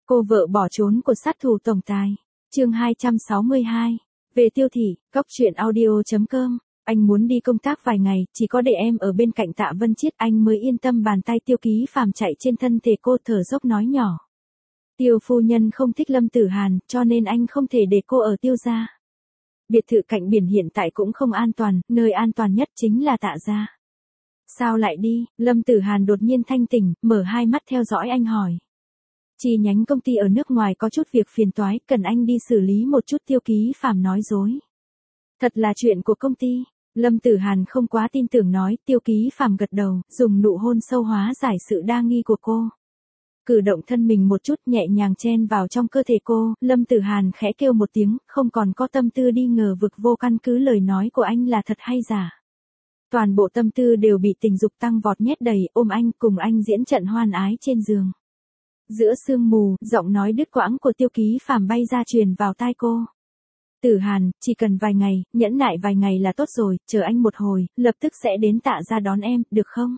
Cô vợ bỏ trốn của sát thủ tổng tài. Chương 262. Về Tiêu Thị, Cóc truyện audio.com. Anh muốn đi công tác vài ngày, chỉ có để em ở bên cạnh Tạ Vân Chiết anh mới yên tâm. Bàn tay Tiêu Ký Phàm chạy trên thân thể cô, thở dốc nói nhỏ. Tiêu phu nhân không thích Lâm Tử Hàn, cho nên anh không thể để cô ở Tiêu gia. Biệt thự cạnh biển hiện tại cũng không an toàn, nơi an toàn nhất chính là Tạ gia. Sao lại đi? Lâm Tử Hàn đột nhiên thanh tỉnh, mở hai mắt theo dõi anh hỏi. Chi nhánh công ty ở nước ngoài có chút việc phiền toái, cần anh đi xử lý một chút. Tiêu Ký Phàm nói dối. Thật là chuyện của công ty. Lâm Tử Hàn không quá tin tưởng nói. Tiêu Ký Phàm gật đầu, dùng nụ hôn sâu hóa giải sự đa nghi của cô. Cử động thân mình một chút, nhẹ nhàng chen vào trong cơ thể cô. Lâm Tử Hàn khẽ kêu một tiếng, không còn có tâm tư đi ngờ vực vô căn cứ lời nói của anh là thật hay giả. Toàn bộ tâm tư đều bị tình dục tăng vọt nhét đầy, ôm anh, cùng anh diễn trận hoan ái trên giường. Giữa sương mù, giọng nói đứt quãng của Tiêu Ký Phàm bay ra truyền vào tai cô. Tử Hàn, chỉ cần vài ngày, nhẫn nại vài ngày là tốt rồi, chờ anh một hồi, lập tức sẽ đến Tạ gia đón em, được không?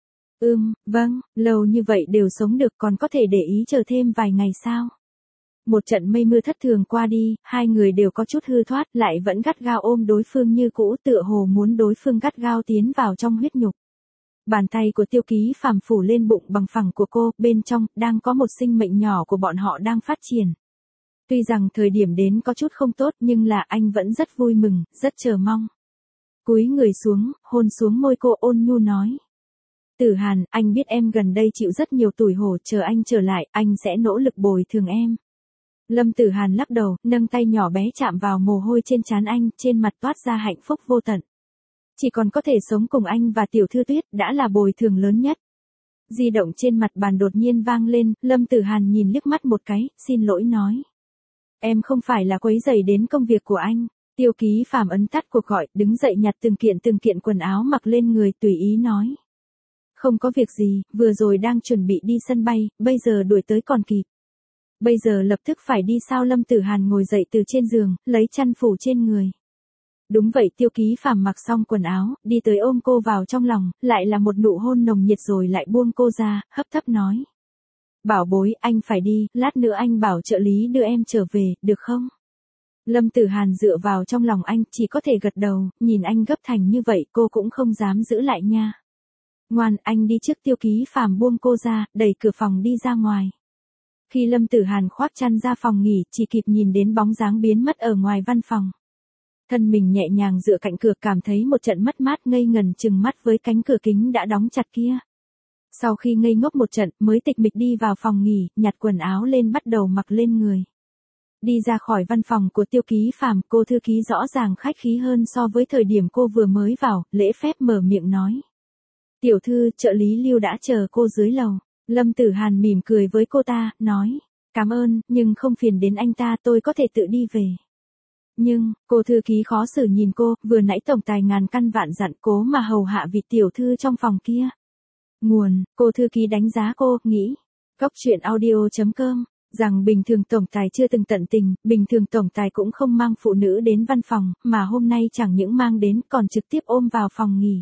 Vâng, lâu như vậy đều sống được, còn có thể để ý chờ thêm vài ngày sao? Một trận mây mưa thất thường qua đi, hai người đều có chút hư thoát, lại vẫn gắt gao ôm đối phương như cũ, tựa hồ muốn đối phương gắt gao tiến vào trong huyết nhục. Bàn tay của Tiêu Ký Phàm phủ lên bụng bằng phẳng của cô, bên trong, đang có một sinh mệnh nhỏ của bọn họ đang phát triển. Tuy rằng thời điểm đến có chút không tốt, nhưng là anh vẫn rất vui mừng, rất chờ mong. Cúi người xuống, hôn xuống môi cô, ôn nhu nói. Tử Hàn, anh biết em gần đây chịu rất nhiều tủi hổ, chờ anh trở lại, anh sẽ nỗ lực bồi thường em. Lâm Tử Hàn lắc đầu, nâng tay nhỏ bé chạm vào mồ hôi trên trán anh, trên mặt toát ra hạnh phúc vô tận. Chỉ còn có thể sống cùng anh và Tiểu Thư Tuyết đã là bồi thường lớn nhất. Di động trên mặt bàn đột nhiên vang lên, Lâm Tử Hàn nhìn liếc mắt một cái, xin lỗi nói. Em không phải là quấy rầy đến công việc của anh. Tiêu Ký Phàm ấn tắt cuộc gọi, đứng dậy nhặt từng kiện quần áo mặc lên người, tùy ý nói. Không có việc gì, vừa rồi đang chuẩn bị đi sân bay, bây giờ đuổi tới còn kịp. Bây giờ lập tức phải đi sao? Lâm Tử Hàn ngồi dậy từ trên giường, lấy chăn phủ trên người. Đúng vậy. Tiêu Ký Phàm mặc xong quần áo, đi tới ôm cô vào trong lòng, lại là một nụ hôn nồng nhiệt rồi lại buông cô ra, hấp thấp nói. Bảo bối, anh phải đi, lát nữa anh bảo trợ lý đưa em trở về, được không? Lâm Tử Hàn dựa vào trong lòng anh, chỉ có thể gật đầu, nhìn anh gấp thành như vậy cô cũng không dám giữ lại nha. Ngoan, anh đi trước. Tiêu Ký Phàm buông cô ra, đẩy cửa phòng đi ra ngoài. Khi Lâm Tử Hàn khoác chăn ra phòng nghỉ, chỉ kịp nhìn đến bóng dáng biến mất ở ngoài văn phòng. Thân mình nhẹ nhàng dựa cạnh cửa, cảm thấy một trận mất mát, ngây ngần chừng mắt với cánh cửa kính đã đóng chặt kia. Sau khi ngây ngốc một trận, mới tịch mịch đi vào phòng nghỉ, nhặt quần áo lên bắt đầu mặc lên người. Đi ra khỏi văn phòng của Tiêu Ký Phàm, cô thư ký rõ ràng khách khí hơn so với thời điểm cô vừa mới vào, lễ phép mở miệng nói. Tiểu thư, trợ lý Lưu đã chờ cô dưới lầu. Lâm Tử Hàn mỉm cười với cô ta, nói. Cảm ơn, nhưng không phiền đến anh ta, tôi có thể tự đi về. Nhưng, cô thư ký khó xử nhìn cô, vừa nãy tổng tài ngàn căn vạn dặn cố mà hầu hạ vị tiểu thư trong phòng kia. Nguồn, cô thư ký đánh giá cô, nghĩ. Cóc truyện audio.com, rằng bình thường tổng tài chưa từng tận tình, bình thường tổng tài cũng không mang phụ nữ đến văn phòng, mà hôm nay chẳng những mang đến còn trực tiếp ôm vào phòng nghỉ.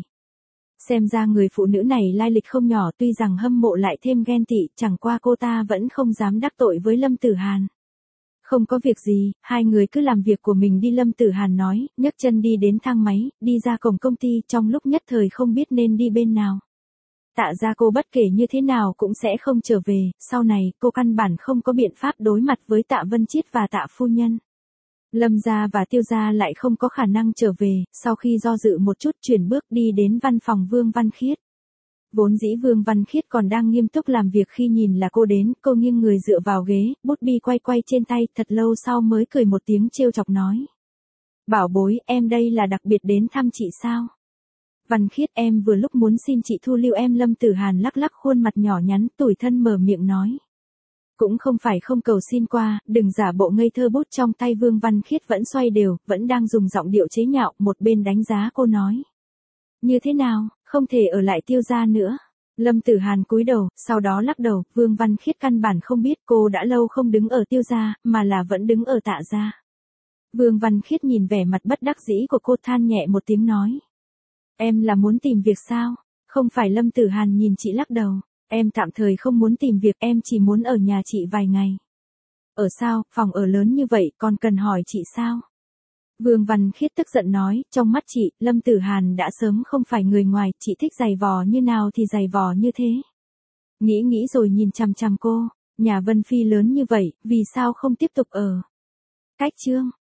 Xem ra người phụ nữ này lai lịch không nhỏ, tuy rằng hâm mộ lại thêm ghen tị, chẳng qua cô ta vẫn không dám đắc tội với Lâm Tử Hàn. Không có việc gì, hai người cứ làm việc của mình đi. Lâm Tử Hàn nói, nhấc chân đi đến thang máy, đi ra cổng công ty, trong lúc nhất thời không biết nên đi bên nào. Tạ gia cô bất kể như thế nào cũng sẽ không trở về, sau này cô căn bản không có biện pháp đối mặt với Tạ Vân Chiết và Tạ phu nhân. Lâm gia và Tiêu gia lại không có khả năng trở về, sau khi do dự một chút chuyển bước đi đến văn phòng Vương Văn Khiết. Vốn dĩ Vương Văn Khiết còn đang nghiêm túc làm việc khi nhìn là cô đến, cô nghiêng người dựa vào ghế, bút bi quay trên tay, thật lâu sau mới cười một tiếng trêu chọc nói. Bảo bối, em đây là đặc biệt đến thăm chị sao? Văn Khiết, em vừa lúc muốn xin chị thu lưu em. Lâm Tử Hàn lắc lắc khuôn mặt nhỏ nhắn, tủi thân mở miệng nói. Cũng không phải không cầu xin qua, đừng giả bộ ngây thơ. Bút trong tay Vương Văn Khiết vẫn xoay đều, vẫn đang dùng giọng điệu chế nhạo, một bên đánh giá cô nói. Như thế nào, không thể ở lại Tiêu gia nữa. Lâm Tử Hàn cúi đầu, sau đó lắc đầu, Vương Văn Khiết căn bản không biết cô đã lâu không đứng ở Tiêu gia, mà là vẫn đứng ở Tạ gia. Vương Văn Khiết nhìn vẻ mặt bất đắc dĩ của cô, than nhẹ một tiếng nói. Em là muốn tìm việc sao? Không phải. Lâm Tử Hàn nhìn chị lắc đầu. Em tạm thời không muốn tìm việc, em chỉ muốn ở nhà chị vài ngày. Ở sao, phòng ở lớn như vậy còn cần hỏi chị sao? Vương Văn Khiết tức giận nói, trong mắt chị, Lâm Tử Hàn đã sớm không phải người ngoài, chị thích giày vò như nào thì giày vò như thế. Nghĩ rồi nhìn chằm chằm cô, nhà Vân Phi lớn như vậy, vì sao không tiếp tục ở? Cách chương